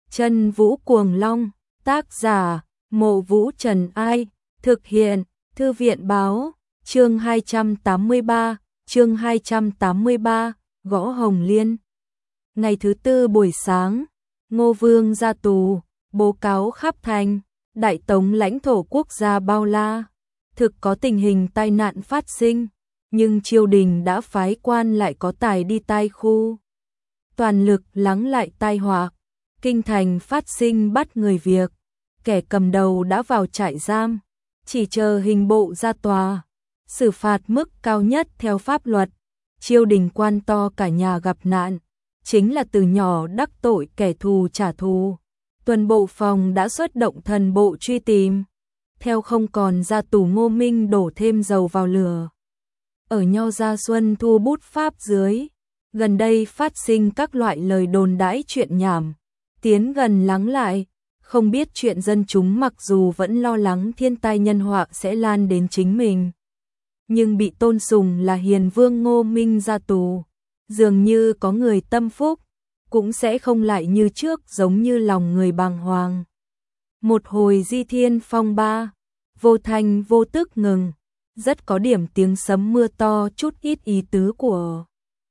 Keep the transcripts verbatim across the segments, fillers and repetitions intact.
Chân Vũ Cuồng Long, tác giả, Mộ Vũ Trần Ai, thực hiện, Thư viện Báo, chương hai trăm tám mươi ba, chương hai trăm tám mươi ba, Gõ Hồng Liên. Ngày thứ tư buổi sáng, Ngô Vương ra tù, bố cáo khắp thành, đại tống lãnh thổ quốc gia bao la, thực có tình hình tai nạn phát sinh, nhưng triều đình đã phái quan lại có tài đi tai khu. Toàn lực lắng lại tai họa, kinh thành phát sinh bắt người việc, kẻ cầm đầu đã vào trại giam, chỉ chờ hình bộ ra tòa, xử phạt mức cao nhất theo pháp luật. Triều đình quan to cả nhà gặp nạn, chính là từ nhỏ đắc tội kẻ thù trả thù. Tuần bộ phòng đã xuất động thần bộ truy tìm, theo không còn ra tù Ngô Minh đổ thêm dầu vào lửa. Ở Nho Gia Xuân Thu bút pháp dưới, gần đây phát sinh các loại lời đồn đãi chuyện nhảm, tiến gần lắng lại, không biết chuyện dân chúng mặc dù vẫn lo lắng thiên tai nhân họa sẽ lan đến chính mình, nhưng bị tôn sùng là hiền vương Ngô Minh ra tù, dường như có người tâm phúc, cũng sẽ không lại như trước giống như lòng người bàng hoàng. Một hồi di thiên phong ba, vô thanh vô tức ngừng, rất có điểm tiếng sấm mưa to chút ít ý tứ của.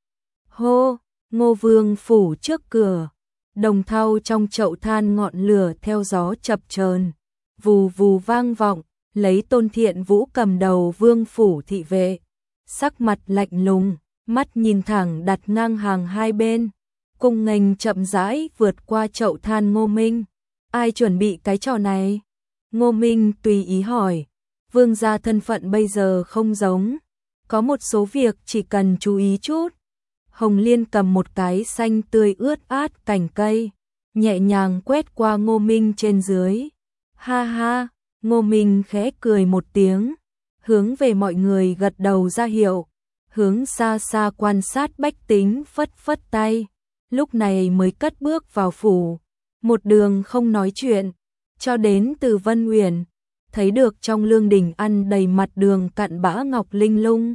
Hô, Ngô Vương phủ trước cửa, đồng thau trong chậu than ngọn lửa theo gió chập chờn, vù vù vang vọng, lấy Tôn Thiện Vũ cầm đầu vương phủ thị vệ, sắc mặt lạnh lùng, mắt nhìn thẳng đặt ngang hàng hai bên, cùng nghênh chậm rãi vượt qua chậu than Ngô Minh. Ai chuẩn bị cái trò này? Ngô Minh tùy ý hỏi, vương gia thân phận bây giờ không giống, có một số việc chỉ cần chú ý chút. Hồng Liên cầm một cái xanh tươi ướt át cành cây, nhẹ nhàng quét qua Ngô Minh trên dưới. Ha ha, Ngô Minh khẽ cười một tiếng, hướng về mọi người gật đầu ra hiệu, hướng xa xa quan sát bách tính phất phất tay, lúc này mới cất bước vào phủ, một đường không nói chuyện, cho đến từ Vân Uyển, thấy được trong lương đình ăn đầy mặt đường cặn bã ngọc linh lung.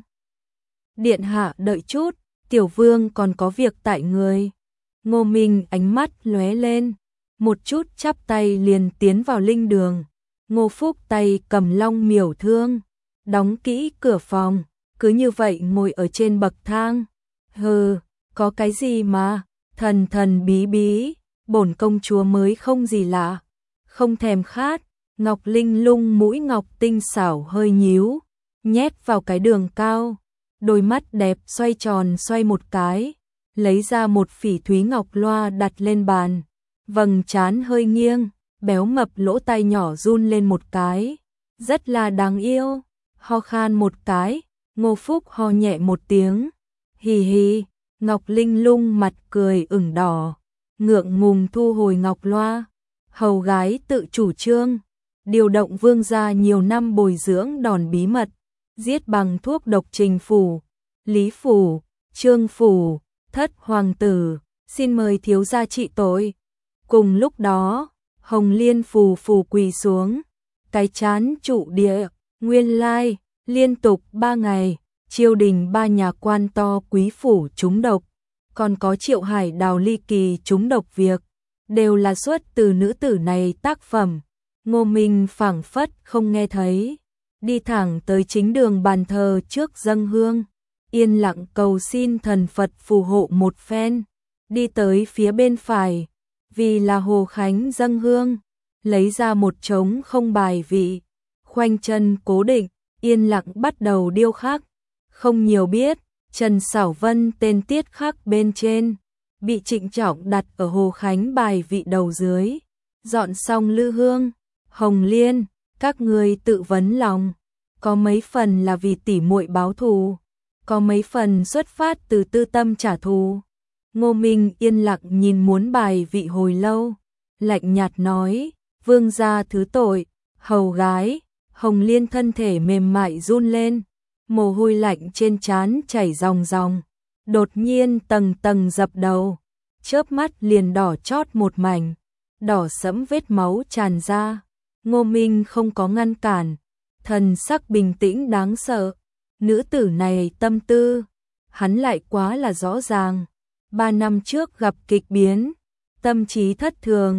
Điện hạ đợi chút, tiểu vương còn có việc tại người. Ngô Minh ánh mắt lóe lên, một chút chắp tay liền tiến vào linh đường. Ngô Phúc tay cầm long miểu thương, đóng kỹ cửa phòng, cứ như vậy ngồi ở trên bậc thang. Hừ, có cái gì mà, thần thần bí bí, bổn công chúa mới không gì lạ, không thèm khát. Ngọc linh lung mũi ngọc tinh xảo hơi nhíu, nhét vào cái đường cao, đôi mắt đẹp xoay tròn xoay một cái, lấy ra một phỉ thúy ngọc loa đặt lên bàn, vầng trán hơi nghiêng, béo mập lỗ tai nhỏ run lên một cái, rất là đáng yêu. Ho khan một cái, Ngô Phúc ho nhẹ một tiếng, hì hì. Ngọc linh lung mặt cười ửng đỏ, ngượng ngùng thu hồi ngọc loa. Hầu gái tự chủ trương, điều động vương gia nhiều năm bồi dưỡng đòn bí mật, giết bằng thuốc độc Trình phủ, Lý phủ, Trương phủ, thất hoàng tử, xin mời thiếu gia trị tội. Cùng lúc đó, Hồng Liên phù phù quỳ xuống, cái chán trụ địa. Nguyên lai, liên tục ba ngày, triều đình ba nhà quan to quý phủ trúng độc, còn có Triệu Hải Đào ly kỳ trúng độc việc, đều là xuất từ nữ tử này tác phẩm. Ngô Minh phảng phất không nghe thấy, đi thẳng tới chính đường bàn thờ trước dâng hương, yên lặng cầu xin thần Phật phù hộ một phen, đi tới phía bên phải, vì là Hồ Khánh dâng hương, lấy ra một trống không bài vị, khoanh chân cố định, yên lặng bắt đầu điêu khắc. Không nhiều biết, Trần Sảo Vân tên tiết khắc bên trên, bị trịnh trọng đặt ở Hồ Khánh bài vị đầu dưới. Dọn xong lư hương, Hồng Liên, các người tự vấn lòng, có mấy phần là vì tỉ muội báo thù, có mấy phần xuất phát từ tư tâm trả thù. Ngô Minh yên lặng nhìn muốn bài vị hồi lâu, lạnh nhạt nói, vương gia thứ tội. Hầu gái, Hồng Liên thân thể mềm mại run lên, mồ hôi lạnh trên trán chảy ròng ròng, đột nhiên tầng tầng dập đầu, chớp mắt liền đỏ chót một mảnh, đỏ sẫm vết máu tràn ra. Ngô Minh không có ngăn cản, thần sắc bình tĩnh đáng sợ. Nữ tử này tâm tư, hắn lại quá là rõ ràng. Ba năm trước gặp kịch biến, tâm trí thất thường,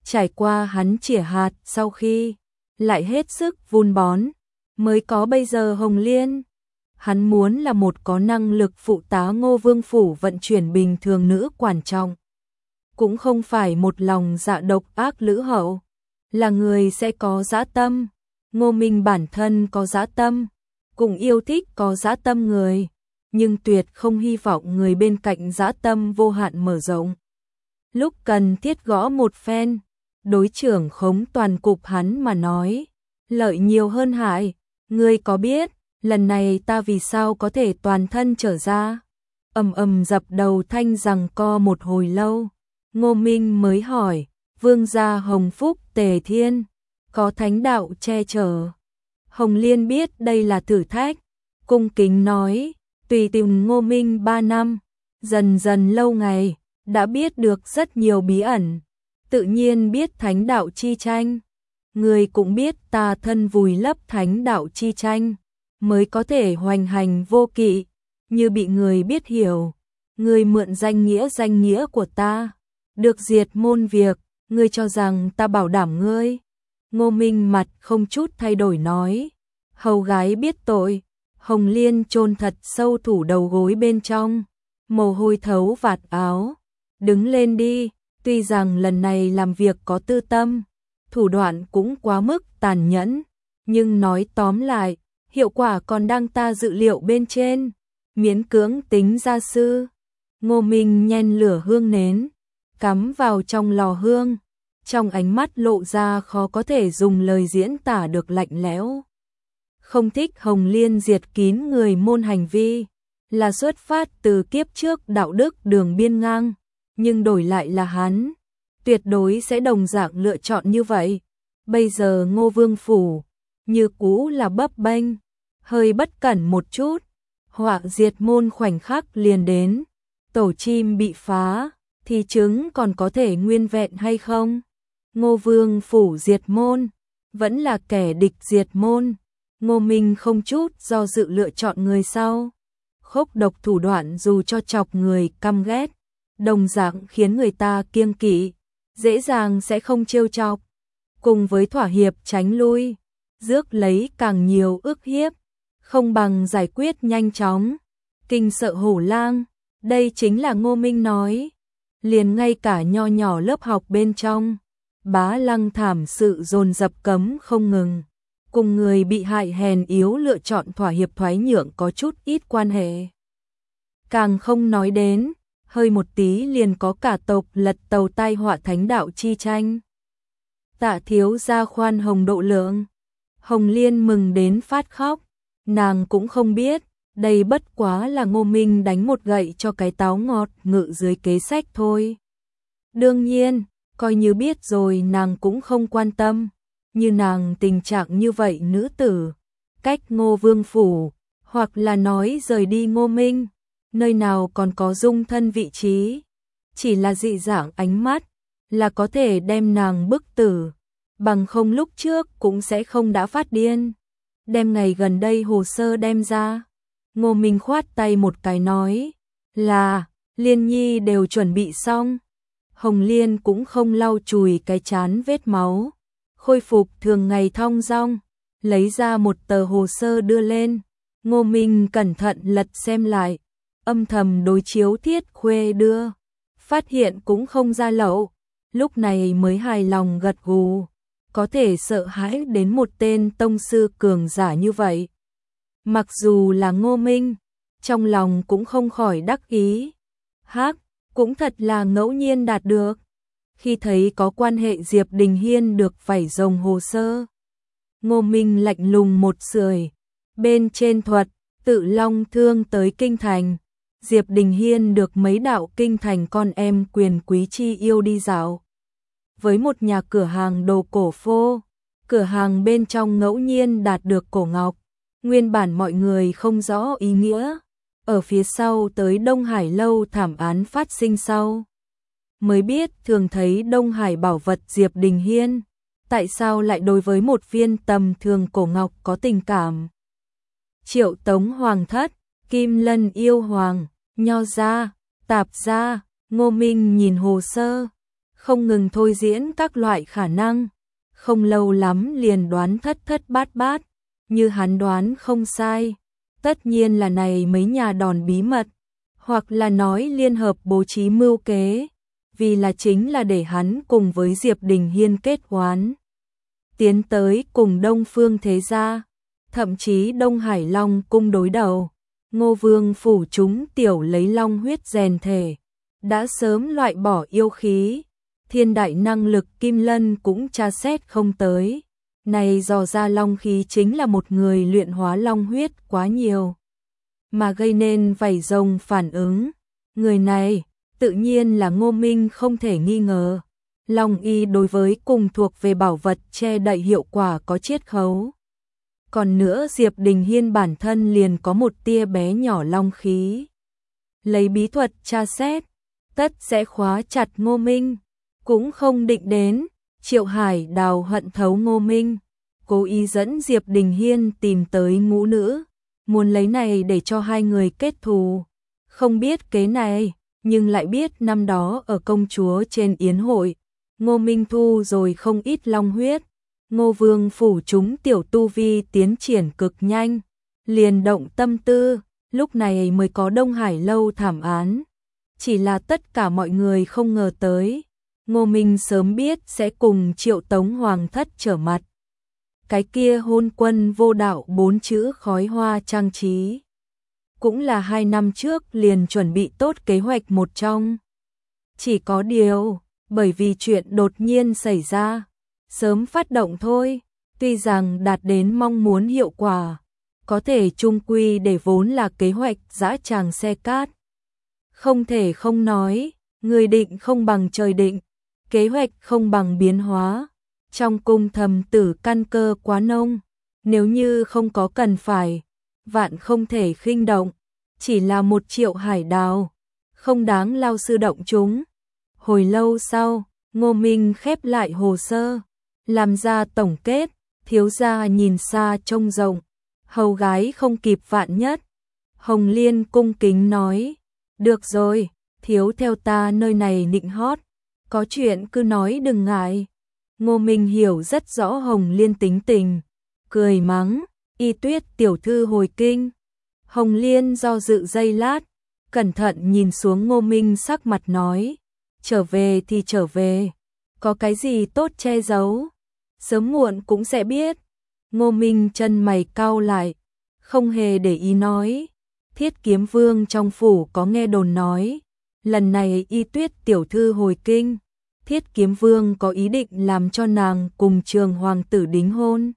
Trải qua hắn chỉa hạt sau khi lại hết sức vun bón, mới có bây giờ Hồng Liên. Hắn muốn là một có năng lực phụ tá Ngô Vương Phủ vận chuyển bình thường nữ quan trọng. Cũng không phải một lòng dạ độc ác lữ hậu, là người sẽ có dã tâm. Ngô Minh bản thân có dã tâm, cũng yêu thích có dã tâm người, nhưng tuyệt không hy vọng người bên cạnh dã tâm vô hạn mở rộng. Lúc cần thiết gõ một phen, đối trưởng khống toàn cục hắn mà nói, lợi nhiều hơn hại. Ngươi có biết, lần này ta vì sao có thể toàn thân trở ra? Ầm ầm dập đầu thanh rằng co một hồi lâu, Ngô Minh mới hỏi, vương gia Hồng Phúc Tề Thiên, có thánh đạo che chở. Hồng Liên biết đây là thử thách, cung kính nói, tùy tìm Ngô Minh ba năm, dần dần lâu ngày, đã biết được rất nhiều bí ẩn, tự nhiên biết thánh đạo chi tranh. Người cũng biết ta thân vùi lấp thánh đạo chi tranh, mới có thể hoành hành vô kỵ, như bị người biết hiểu. Người mượn danh nghĩa danh nghĩa của ta, được diệt môn việc, ngươi cho rằng ta bảo đảm ngươi. Ngô Minh mặt không chút thay đổi nói, hầu gái biết tội. Hồng Liên chôn thật sâu thủ đầu gối bên trong, mồ hôi thấu vạt áo. Đứng lên đi, tuy rằng lần này làm việc có tư tâm, thủ đoạn cũng quá mức tàn nhẫn, nhưng nói tóm lại, hiệu quả còn đang ta dự liệu bên trên, miễn cưỡng tính gia sư. Ngô Minh nhen lửa hương nến, cắm vào trong lò hương, trong ánh mắt lộ ra khó có thể dùng lời diễn tả được lạnh lẽo. Không thích Hồng Liên diệt kín người môn hành vi, là xuất phát từ kiếp trước đạo đức đường biên ngang, nhưng đổi lại là hắn, tuyệt đối sẽ đồng dạng lựa chọn như vậy. Bây giờ Ngô Vương Phủ, như cũ là bấp bênh, hơi bất cẩn một chút, họa diệt môn khoảnh khắc liền đến. Tổ chim bị phá, thì trứng còn có thể nguyên vẹn hay không? Ngô Vương Phủ diệt môn, vẫn là kẻ địch diệt môn. Ngô Minh không chút do dự lựa chọn người sau. Khốc độc thủ đoạn dù cho chọc người căm ghét, đồng dạng khiến người ta kiêng kỵ, dễ dàng sẽ không trêu chọc. Cùng với thỏa hiệp tránh lui, rước lấy càng nhiều ức hiếp, không bằng giải quyết nhanh chóng, kinh sợ hổ lang. Đây chính là Ngô Minh nói. Liền ngay cả nho nhỏ lớp học bên trong, Bá Lăng thảm sự dồn dập cấm không ngừng. Cùng người bị hại hèn yếu lựa chọn thỏa hiệp thoái nhượng có chút ít quan hệ. Càng không nói đến, hơi một tí liền có cả tộc lật tàu tai họa thánh đạo chi tranh. Tạ thiếu gia khoan hồng độ lượng. Hồng Liên mừng đến phát khóc, nàng cũng không biết, đây bất quá là Ngô Minh đánh một gậy cho cái táo ngọt ngự dưới kế sách thôi. Đương nhiên, coi như biết rồi nàng cũng không quan tâm, như nàng tình trạng như vậy nữ tử, cách Ngô Vương Phủ, hoặc là nói rời đi Ngô Minh, nơi nào còn có dung thân vị trí, chỉ là dị dạng ánh mắt, là có thể đem nàng bức tử, bằng không lúc trước cũng sẽ không đã phát điên. Đem ngày gần đây hồ sơ đem ra. Ngô Minh khoát tay một cái nói, là, Liên Nhi đều chuẩn bị xong. Hồng Liên cũng không lau chùi cái chán vết máu, khôi phục thường ngày thong dong, lấy ra một tờ hồ sơ đưa lên. Ngô Minh cẩn thận lật xem lại, âm thầm đối chiếu Thiết Khuê đưa, phát hiện cũng không ra lậu, lúc này mới hài lòng gật gù, có thể sợ hãi đến một tên tông sư cường giả như vậy. Mặc dù là Ngô Minh, trong lòng cũng không khỏi đắc ý. Hắc, cũng thật là ngẫu nhiên đạt được. Khi thấy có quan hệ Diệp Đình Hiên được vảy rồng hồ sơ, Ngô Minh lạnh lùng một sưởi, bên trên thuật, tự long thương tới kinh thành. Diệp Đình Hiên được mấy đạo kinh thành con em quyền quý chi yêu đi dạo. Với một nhà cửa hàng đồ cổ phô, cửa hàng bên trong ngẫu nhiên đạt được cổ ngọc. Nguyên bản mọi người không rõ ý nghĩa, ở phía sau tới Đông Hải lâu thảm án phát sinh sau. Mới biết thường thấy Đông Hải bảo vật Diệp Đình Hiên, tại sao lại đối với một viên tầm thường cổ ngọc có tình cảm. Triệu Tống Hoàng thất, Kim Lân yêu hoàng, Nho gia, Tạp gia. Ngô Minh nhìn hồ sơ, không ngừng thôi diễn các loại khả năng, không lâu lắm liền đoán thất thất bát bát, như hắn đoán không sai, tất nhiên là này mấy nhà đòn bí mật, hoặc là nói liên hợp bố trí mưu kế, vì là chính là để hắn cùng với Diệp Đình Hiên kết oán, tiến tới cùng Đông Phương thế gia, thậm chí Đông Hải Long cung đối đầu. Ngô Vương phủ chúng tiểu lấy long huyết rèn thể, đã sớm loại bỏ yêu khí, thiên đại năng lực Kim Lân cũng tra xét không tới. Này dò ra long khí chính là một người luyện hóa long huyết quá nhiều, mà gây nên vảy rồng phản ứng. Người này, tự nhiên là Ngô Minh không thể nghi ngờ. Long y đối với cùng thuộc về bảo vật che đậy hiệu quả có chiết khấu. Còn nữa Diệp Đình Hiên bản thân liền có một tia bé nhỏ long khí. Lấy bí thuật tra xét, tất sẽ khóa chặt Ngô Minh. Cũng không định đến, Triệu Hải Đào hận thấu Ngô Minh, cố ý dẫn Diệp Đình Hiên tìm tới ngũ nữ, muốn lấy này để cho hai người kết thù. Không biết kế này, nhưng lại biết năm đó ở công chúa trên yến hội, Ngô Minh thu rồi không ít long huyết. Ngô Vương phủ chúng tiểu tu vi tiến triển cực nhanh, liền động tâm tư, lúc này mới có Đông Hải lâu thảm án. Chỉ là tất cả mọi người không ngờ tới, Ngô Minh sớm biết sẽ cùng Triệu Tống Hoàng thất trở mặt. Cái kia hôn quân vô đạo bốn chữ khói hoa trang trí, cũng là hai năm trước liền chuẩn bị tốt kế hoạch một trong. Chỉ có điều, bởi vì chuyện đột nhiên xảy ra, sớm phát động thôi, tuy rằng đạt đến mong muốn hiệu quả, có thể chung quy để vốn là kế hoạch dã tràng xe cát. Không thể không nói, người định không bằng trời định, kế hoạch không bằng biến hóa. Trong cung thầm tử căn cơ quá nông, nếu như không có cần phải, vạn không thể khinh động, chỉ là một Triệu Hải Đào, không đáng lao sư động chúng. Hồi lâu sau, Ngô Minh khép lại hồ sơ, làm ra tổng kết, thiếu gia nhìn xa trông rộng, hầu gái không kịp vạn nhất. Hồng Liên cung kính nói, được rồi, thiếu theo ta nơi này nịnh hót, có chuyện cứ nói đừng ngại. Ngô Minh hiểu rất rõ Hồng Liên tính tình, cười mắng, Y Tuyết tiểu thư hồi kinh. Hồng Liên do dự giây lát, cẩn thận nhìn xuống Ngô Minh sắc mặt nói, trở về thì trở về, có cái gì tốt che giấu, sớm muộn cũng sẽ biết. Ngô Minh chân mày cau lại, không hề để ý nói, Thiết Kiếm Vương trong phủ có nghe đồn nói, lần này Y Tuyết tiểu thư hồi kinh, Thiết Kiếm Vương có ý định làm cho nàng cùng Trường hoàng tử đính hôn.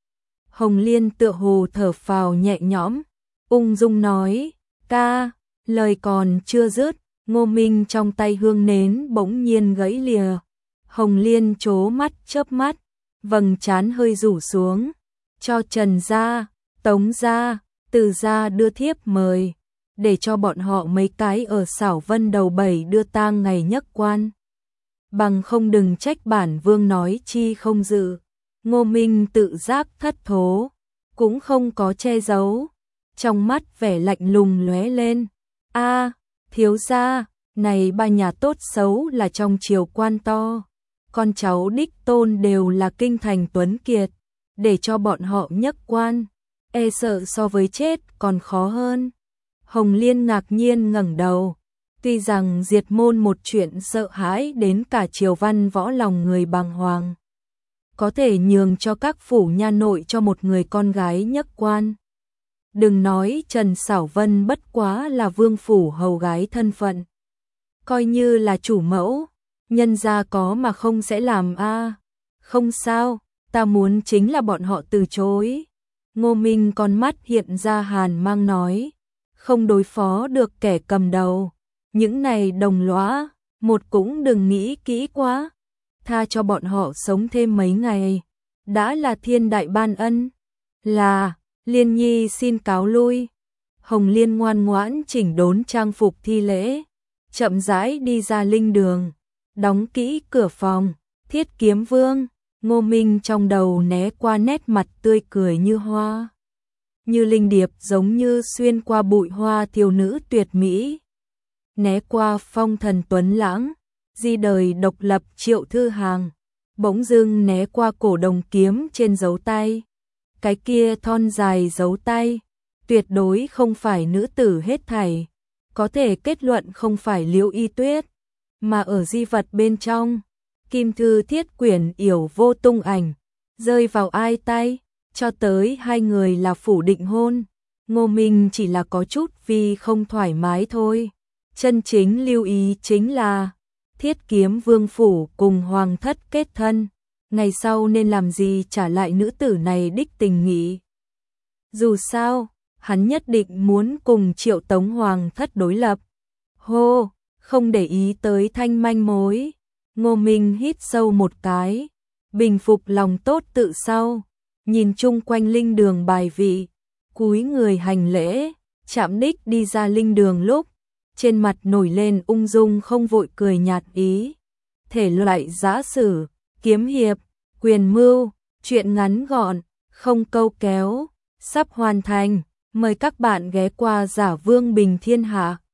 Hồng Liên tựa hồ thở phào nhẹ nhõm, ung dung nói, ca, lời còn chưa dứt, Ngô Minh trong tay hương nến bỗng nhiên gãy lìa. Hồng Liên trố mắt chớp mắt, vầng trán hơi rủ xuống, cho Trần gia, Tống gia, Từ gia đưa thiếp mời, để cho bọn họ mấy cái ở Xảo Vân đầu bảy đưa tang ngày nhất quan. Bằng không đừng trách bản vương nói chi không dự. Ngô Minh tự giác thất thố, cũng không có che giấu, trong mắt vẻ lạnh lùng lóe lên. A, thiếu gia, này ba nhà tốt xấu là trong triều quan to, con cháu đích tôn đều là kinh thành tuấn kiệt, để cho bọn họ nhất quan, e sợ so với chết còn khó hơn. Hồng Liên ngạc nhiên ngẩng đầu, tuy rằng diệt môn một chuyện sợ hãi đến cả triều văn võ lòng người bàng hoàng, có thể nhường cho các phủ nha nội cho một người con gái nhất quan. Đừng nói Trần Xảo Vân bất quá là vương phủ hầu gái thân phận, coi như là chủ mẫu, nhân gia có mà không sẽ làm a. À. Không sao, ta muốn chính là bọn họ từ chối. Ngô Minh con mắt hiện ra hàn mang nói, không đối phó được kẻ cầm đầu, những này đồng lõa, một cũng đừng nghĩ kỹ quá, tha cho bọn họ sống thêm mấy ngày, đã là thiên đại ban ân. Là, Liên Nhi xin cáo lui. Hồng Liên ngoan ngoãn chỉnh đốn trang phục thi lễ, chậm rãi đi ra linh đường, đóng kỹ cửa phòng. Thiết Kiếm Vương, Ngô Minh trong đầu né qua nét mặt tươi cười như hoa, như linh điệp giống như xuyên qua bụi hoa thiếu nữ tuyệt mỹ, né qua phong thần tuấn lãng, di đời độc lập Triệu Thư Hàng, bỗng dưng né qua cổ đồng kiếm trên dấu tay. Cái kia thon dài dấu tay, tuyệt đối không phải nữ tử hết thảy, có thể kết luận không phải Liễu Y Tuyết, mà ở di vật bên trong, kim thư thiết quyển yểu vô tung ảnh, rơi vào ai tay, cho tới hai người là phủ định hôn. Ngô Minh chỉ là có chút vì không thoải mái thôi. Chân chính lưu ý chính là Thiết Kiếm Vương phủ cùng hoàng thất kết thân, ngày sau nên làm gì trả lại nữ tử này đích tình nghị. Dù sao, hắn nhất định muốn cùng Triệu Tống hoàng thất đối lập. Hô, không để ý tới thanh manh mối. Ngô Minh hít sâu một cái, bình phục lòng tốt tự sau, nhìn chung quanh linh đường bài vị, cúi người hành lễ, chạm đích đi ra linh đường lúc, trên mặt nổi lên ung dung không vội cười nhạt ý. Thể loại giã sử, kiếm hiệp, quyền mưu, truyện ngắn gọn, không câu kéo, sắp hoàn thành, mời các bạn ghé qua Giả Vương Bình Thiên Hạ.